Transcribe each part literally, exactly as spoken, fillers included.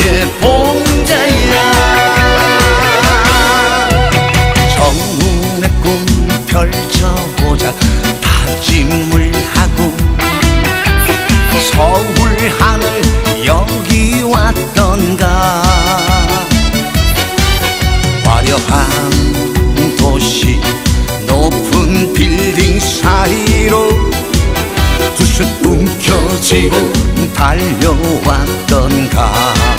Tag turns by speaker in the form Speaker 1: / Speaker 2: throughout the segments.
Speaker 1: 나의 봉자야. 정문의 꿈 펼쳐보자 다짐을 하고 서울 하늘 여기 왔던가. 화려한 도시 높은 빌딩 사이로 두슛 움켜쥐고 달려왔던가.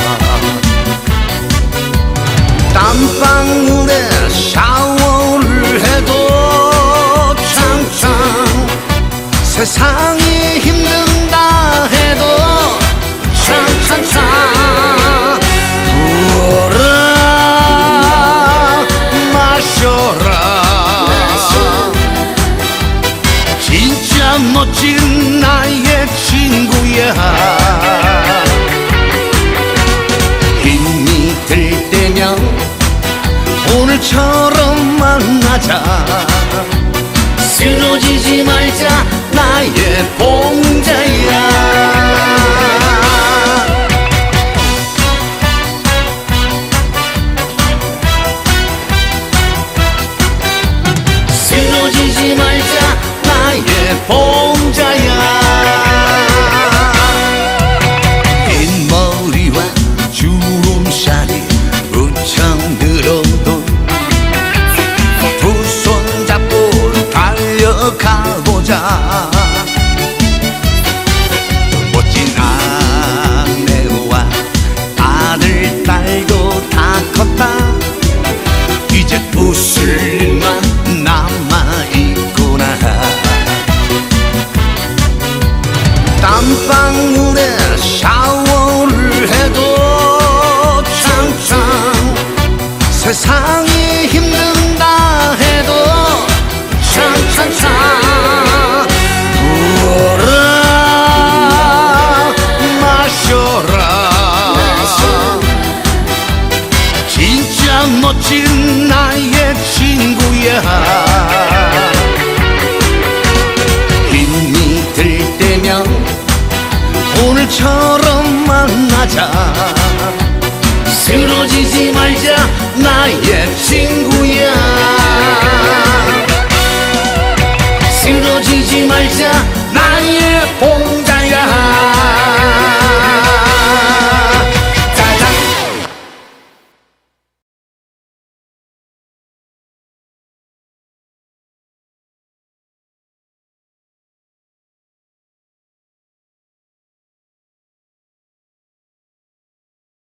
Speaker 1: 땀방울에 샤워를 해도 창창 세상이 힘든다 해도 창창창 부어라 마셔라. 진짜 멋진 나의 친구야. 힘이 들 때면 오늘처럼 만나자. 쓰러지지 말자 나의 봉자야. 쓰러지지 말자 나의 봉자야. 긴 머리와 주름살이 우청 늘어도 두 손 잡고 달려가보자. 멋진 아내와 아들 딸도 다 컸다. 이제 웃을 일만 남아있구나. 땀방울에 샤워를 해도 창창 세상이 힘든다 해도 창창창 부어라 마셔라. 진짜 멋진 나의 친구야. 힘이 들 때면 오늘처럼 만나자. 쓰러지지 말자 나의 친구야. 쓰러지지 말자 나의 봉자야.